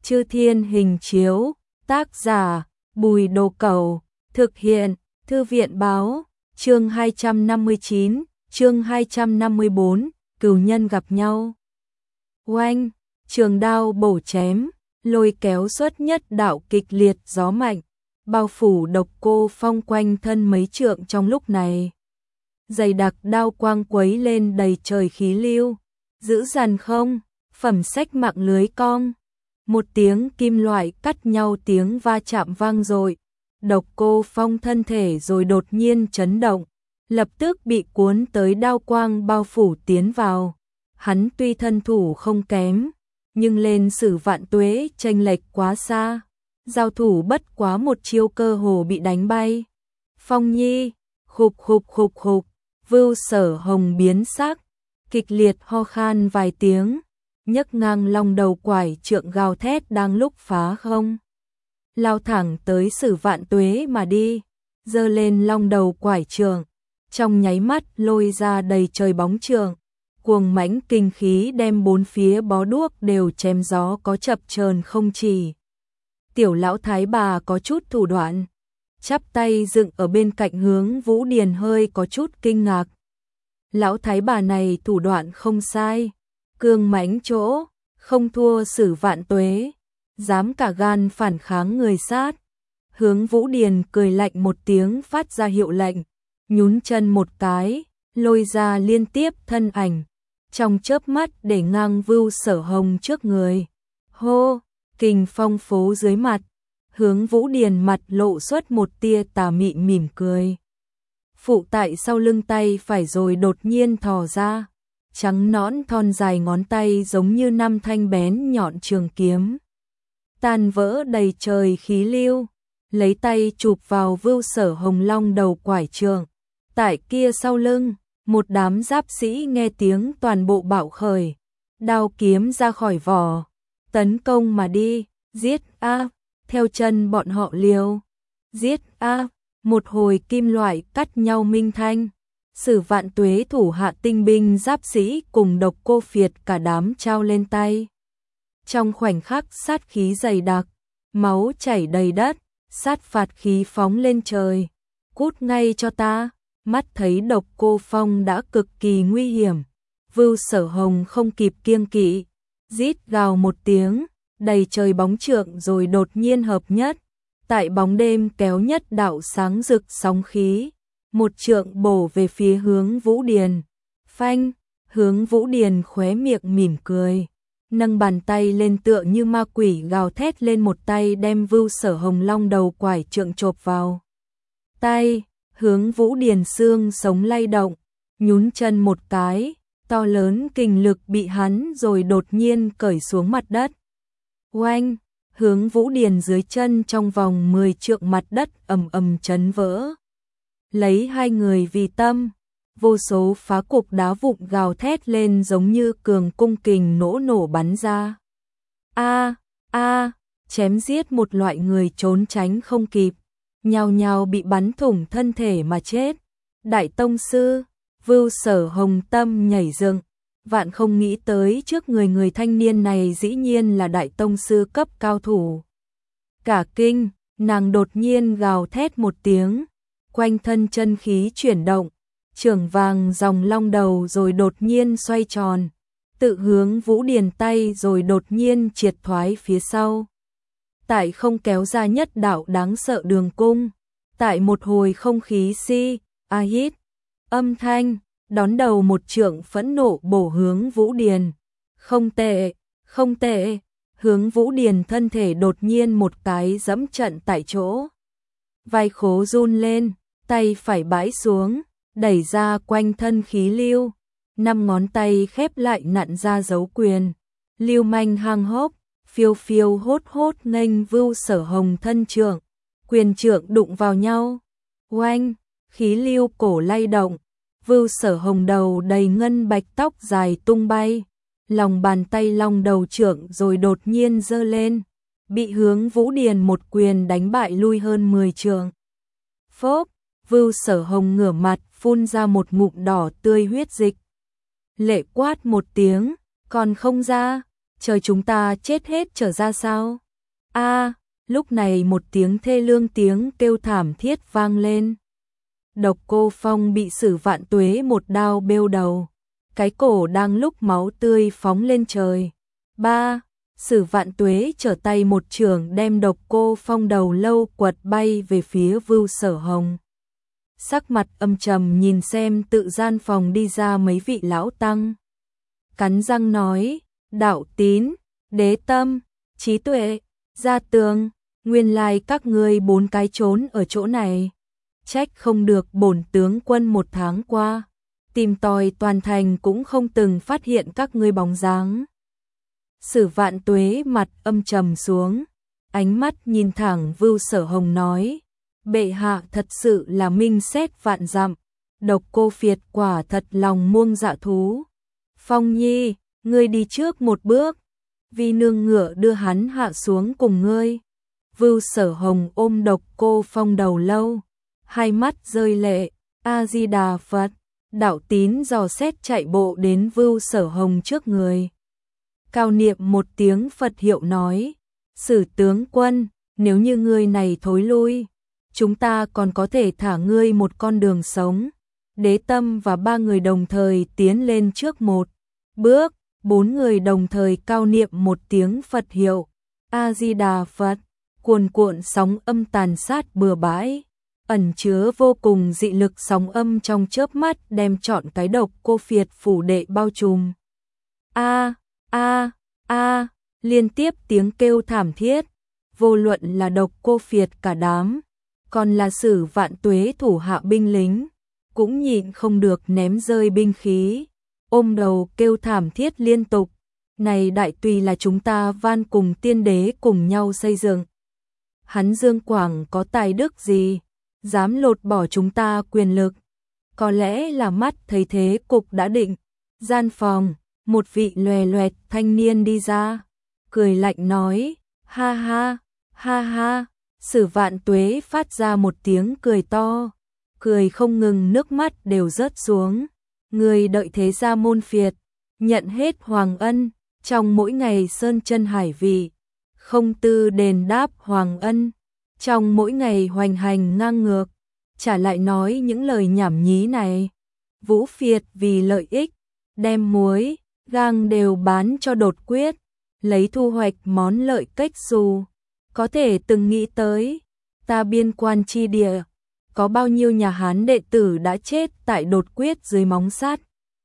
Chư Thiên Hình Chiếu, tác giả Bùi Đồ Cẩu, thực hiện Thư viện Báo, chương 259, chương 254, cửu nhân gặp nhau. Oanh, trường đao bổ chém, lôi kéo xuất nhất đạo kịch liệt gió mạnh, bao phủ Độc Cô Phong quanh thân mấy trượng trong lúc này. Dày đặc đao quang quấy lên đầy trời khí lưu, dữ dằn không, phẩm sách mạng lưới cong. Một tiếng kim loại cắt nhau tiếng va chạm vang dội, Độc Cô Phong thân thể rồi đột nhiên chấn động, lập tức bị cuốn tới đao quang bao phủ tiến vào. Hắn tuy thân thủ không kém, nhưng lên Sử Vạn Tuế chênh lệch quá xa, giao thủ bất quá một chiêu cơ hồ bị đánh bay. Phong Nhi, khục khục khục khục, Vưu Sở Hồng biến sắc, kịch liệt ho khan vài tiếng, nhấc ngang long đầu quải trượng gào thét đang lúc phá không, lao thẳng tới Sử Vạn Tuế mà đi, giơ lên long đầu quải trượng, trong nháy mắt lôi ra đầy trời bóng trượng, cuồng mãnh kinh khí đem bốn phía bó đuốc đều chém gió có chập chờn không chỉ. Tiểu lão thái bà có chút thủ đoạn, chắp tay dựng ở bên cạnh hướng Vũ Điền hơi có chút kinh ngạc. Lão thái bà này thủ đoạn không sai, cương mãnh chỗ, không thua Sử Vạn Tuế, dám cả gan phản kháng người sát. Hướng Vũ Điền cười lạnh một tiếng phát ra hiệu lệnh, nhún chân một cái, lôi ra liên tiếp thân ảnh, trong chớp mắt để ngang Vưu Sở Hồng trước người. Hô, kình phong phố dưới mặt, Hướng Vũ Điền mặt lộ xuất một tia tà mị mỉm cười. Phụ tại sau lưng tay phải rồi đột nhiên thò ra, trắng nõn thon dài ngón tay giống như năm thanh bén nhọn trường kiếm. Tan vỡ đầy trời khí lưu, lấy tay chụp vào Vưu Sở Hồng long đầu quải trượng. Tại kia sau lưng, một đám giáp sĩ nghe tiếng toàn bộ bạo khởi, đao kiếm ra khỏi vỏ, tấn công mà đi, giết a, theo chân bọn họ liều, giết a, một hồi kim loại cắt nhau minh thanh. Sử Vạn Tuế thủ hạ tinh binh giáp sĩ cùng Độc Cô Phiệt cả đám trao lên tay. Trong khoảnh khắc sát khí dày đặc, máu chảy đầy đất, sát phạt khí phóng lên trời. Cút ngay cho ta, mắt thấy Độc Cô Phong đã cực kỳ nguy hiểm. Vưu Sở Hồng không kịp kiêng kỵ, rít gào một tiếng, đầy trời bóng trượng rồi đột nhiên hợp nhất. Tại bóng đêm kéo nhất đạo sáng rực sóng khí, một trượng bổ về phía Hướng Vũ Điền. Phanh, Hướng Vũ Điền khóe miệng mỉm cười, nâng bàn tay lên tựa như ma quỷ gào thét lên một tay đem Vưu Sở Hồng long đầu quải trượng chộp vào tay. Hướng Vũ Điền xương sống lay động, nhún chân một cái, to lớn kình lực bị hắn rồi đột nhiên cởi xuống mặt đất. Oanh, Hướng Vũ Điền dưới chân trong vòng 10 trượng mặt đất ầm ầm chấn vỡ. Lấy hai người vì tâm, vô số phá cục đá vụn gào thét lên giống như cường cung kình nổ bắn ra. A, chém giết một loại người trốn tránh không kịp, nhao nhao bị bắn thủng thân thể mà chết. Đại tông sư, Vưu Sở Hồng tâm nhảy dựng, vạn không nghĩ tới trước người thanh niên này dĩ nhiên là đại tông sư cấp cao thủ. Cả kinh, nàng đột nhiên gào thét một tiếng, quanh thân chân khí chuyển động, chưởng vàng dòng long đầu rồi đột nhiên xoay tròn, tự Hướng Vũ Điền tay rồi đột nhiên triệt thoái phía sau. Tại không kéo ra nhất đạo đáng sợ đường cung, tại một hồi không khí hít âm thanh, đón đầu một trượng phẫn nộ bổ Hướng Vũ Điền. Không tệ, không tệ, Hướng Vũ Điền thân thể đột nhiên một cái dẫm trận tại chỗ. Vai khố run lên, tay phải bãi xuống, đẩy ra quanh thân khí lưu, 5 ngón tay khép lại nặn ra dấu quyền. Lưu manh hang hốc, phiêu phiêu hốt hốt nghênh Vưu Sở Hồng thân trượng, quyền trượng đụng vào nhau. Oanh, khí lưu cổ lay động, Vưu Sở Hồng đầu đầy ngân bạch tóc dài tung bay, lòng bàn tay long đầu trượng rồi đột nhiên giơ lên, bị Hướng Vũ Điền một quyền đánh bại lui hơn 10 trượng. Phốc, Vưu Sở Hồng ngửa mặt phun ra một ngụm đỏ tươi huyết dịch. Lệ quát một tiếng, còn không ra, Trời chúng ta chết hết trở ra sao? A, lúc này một tiếng thê lương tiếng kêu thảm thiết vang lên. Độc Cô Phong bị Sử Vạn Tuế một đao bêu đầu, cái cổ đang lúc máu tươi phóng lên trời. Ba, Sử Vạn Tuế trở tay một chưởng đem Độc Cô Phong đầu lâu quật bay về phía Vưu Sở Hồng. Sắc mặt âm trầm nhìn xem tự gian phòng đi ra mấy vị lão tăng. Cắn răng nói, Đạo Tín, Đế Tâm, Trí Tuệ, Gia Tường, nguyên lai các ngươi 4 cái trốn ở chỗ này. Trách không được bổn tướng quân 1 tháng qua, tìm tòi toàn thành cũng không từng phát hiện các ngươi bóng dáng. Sử Vạn Tuế mặt âm trầm xuống, ánh mắt nhìn thẳng Vưu Sở Hồng nói, bệ hạ thật sự là minh xét vạn dặm, Độc Cô Phiệt quả thật lòng muông dạ thú. Phong Nhi, ngươi đi trước một bước, vì nương ngựa đưa hắn hạ xuống cùng ngươi. Vưu Sở Hồng ôm Độc Cô Phong đầu lâu, hai mắt rơi lệ, A-di-đà Phật. Đạo Tín dò xét chạy bộ đến Vưu Sở Hồng trước người. Cao niệm một tiếng Phật hiệu nói, Sử tướng quân, nếu như ngươi này thối lui, chúng ta còn có thể thả ngươi một con đường sống. Đế Tâm và 3 người đồng thời tiến lên trước một bước, 4 người đồng thời cao niệm một tiếng Phật hiệu, A-di-đà Phật. Cuồn cuộn sóng âm tàn sát bừa bãi, ẩn chứa vô cùng dị lực sóng âm trong chớp mắt đem trọn cái Độc Cô Phiệt phủ đệ bao trùm. A, a, a, liên tiếp tiếng kêu thảm thiết, vô luận là Độc Cô Phiệt cả đám, còn là Sử Vạn Tuế thủ hạ binh lính, cũng nhịn không được ném rơi binh khí, ôm đầu kêu thảm thiết liên tục. Này đại tùy là chúng ta van cùng tiên đế cùng nhau xây dựng. Hắn Dương Quảng có tài đức gì, dám lột bỏ chúng ta quyền lực? Có lẽ là mắt thấy thế cục đã định. Gian phòng, một vị lòe loẹt thanh niên đi ra, cười lạnh nói, ha ha, ha ha. Sử Vạn Tuế phát ra một tiếng cười to, cười không ngừng, nước mắt đều rớt xuống. Người đợi thế gia môn phiệt, nhận hết hoàng ân, trong mỗi ngày sơn chân hải vị, không tư đền đáp hoàng ân, trong mỗi ngày hoành hành ngang ngược, trả lại nói những lời nhảm nhí này. Vũ Phiệt vì lợi ích, đem muối, gang đều bán cho Đột Quyết, lấy thu hoạch món lợi cách xù. Có thể từng nghĩ tới, ta biên quan chi địa, có bao nhiêu nhà Hán đệ tử đã chết tại Đột Quyết dưới móng sắt.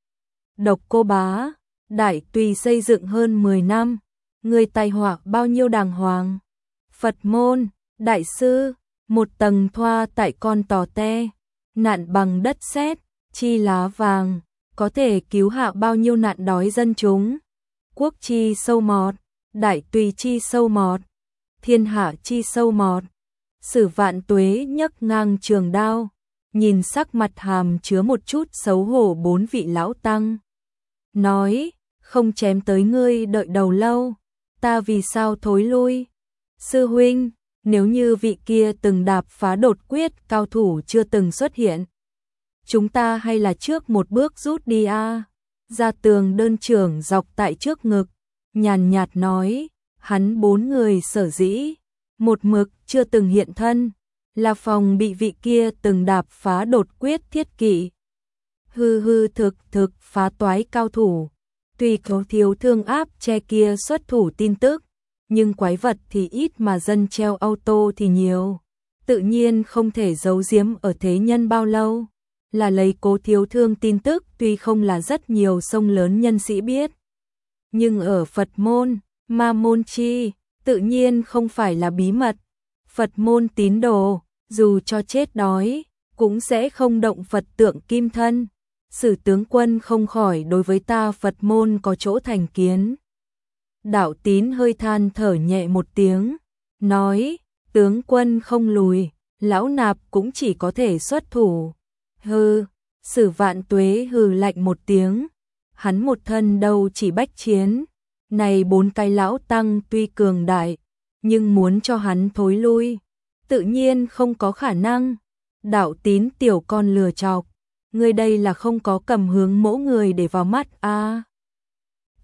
Độc Cô Bá, đại tùy xây dựng hơn 10 năm, người tài họa bao nhiêu đàng hoàng. Phật môn, đại sư, một tầng thoa tại con tò te, nạn bằng đất sét, chi lá vàng, có thể cứu hạ bao nhiêu nạn đói dân chúng. Quốc chi sâu mọt, đại tùy chi sâu mọt, thiên hạ chi sâu mọt. Sử Vạn Tuế nhấc ngang trường đao, nhìn sắc mặt hàm chứa một chút xấu hổ 4 vị lão tăng, nói, không chém tới ngươi đợi đầu lâu, ta vì sao thối lui? Sư huynh, nếu như vị kia từng đạp phá Đột Quyết cao thủ chưa từng xuất hiện, chúng ta hay là trước một bước rút đi a. Gia Tường đơn trưởng dọc tại trước ngực, nhàn nhạt nói, hắn 4 người sở dĩ một mực chưa từng hiện thân, là phòng bị vị kia từng đạp phá Đột Quyết thiết kỵ. Hư hư thực thực phá toái cao thủ, tuy có thiếu thương áp che kia xuất thủ tin tức, nhưng quái vật thì ít mà dân treo auto thì nhiều, tự nhiên không thể giấu giếm ở thế nhân bao lâu. Là lấy Cố thiếu thương tin tức tuy không là rất nhiều sông lớn nhân sĩ biết, nhưng ở Phật môn, Ma môn chi, tự nhiên không phải là bí mật. Phật môn tín đồ, dù cho chết đói, cũng sẽ không động Phật tượng kim thân. Sử tướng quân không khỏi đối với ta Phật môn có chỗ thành kiến. Đạo Tín hơi than thở nhẹ một tiếng, nói, tướng quân không lùi, lão nạp cũng chỉ có thể xuất thủ. Hừ, Sử Vạn Tuế hừ lạnh một tiếng, hắn một thân đâu chỉ bách chiến, này 4 cái lão tăng tuy cường đại, nhưng muốn cho hắn thối lui, tự nhiên không có khả năng. Đạo Tín tiểu con lừa chọc, ngươi đây là không có cầm hướng mẫu người để vào mắt a.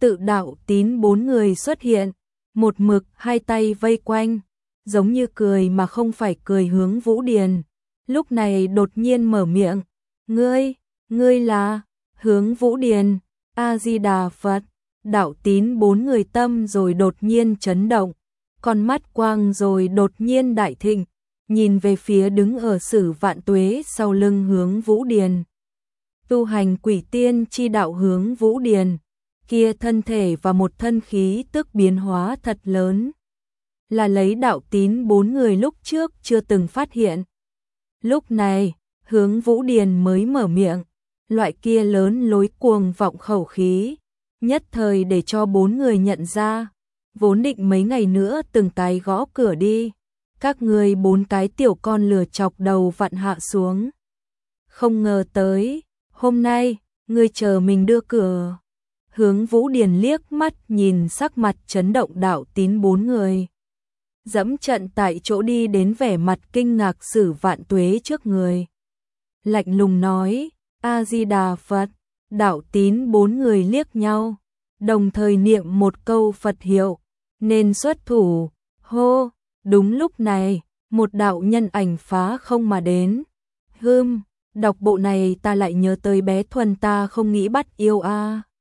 tự đạo tín 4 người xuất hiện, một mực hai tay vây quanh, giống như cười mà không phải cười hướng Vũ Điền. Lúc này đột nhiên mở miệng, ngươi là hướng Vũ Điền, A-di-đà Phật. Đạo tín 4 người tâm rồi đột nhiên chấn động, con mắt quang rồi đột nhiên đại thịnh, nhìn về phía đứng ở Sử Vạn Tuế sau lưng hướng Vũ Điền. Tu hành quỷ tiên chi đạo hướng Vũ Điền, kia thân thể và một thân khí tức biến hóa thật lớn, là lấy đạo tín 4 người lúc trước chưa từng phát hiện. Lúc này, hướng Vũ Điền mới mở miệng, loại kia lớn lối cuồng vọng khẩu khí, nhất thời để cho 4 người nhận ra, vốn định mấy ngày nữa từng cái gõ cửa đi, các người 4 cái tiểu con lừa chọc đầu vặn hạ xuống. Không ngờ tới, hôm nay, ngươi chờ mình đưa cửa. Hướng Vũ Điền liếc mắt nhìn sắc mặt chấn động đạo tín 4 người. Dẫm trận tại chỗ đi đến vẻ mặt kinh ngạc Sử Vạn Tuế trước người. Lạnh lùng nói, A-di-đà Phật. Đạo tín 4 người liếc nhau, đồng thời niệm một câu Phật hiệu, nên xuất thủ, hô. Đúng lúc này, một đạo nhân ảnh phá không mà đến. Đọc bộ này ta lại nhớ tới bé Thuần ta không nghĩ bắt yêu a.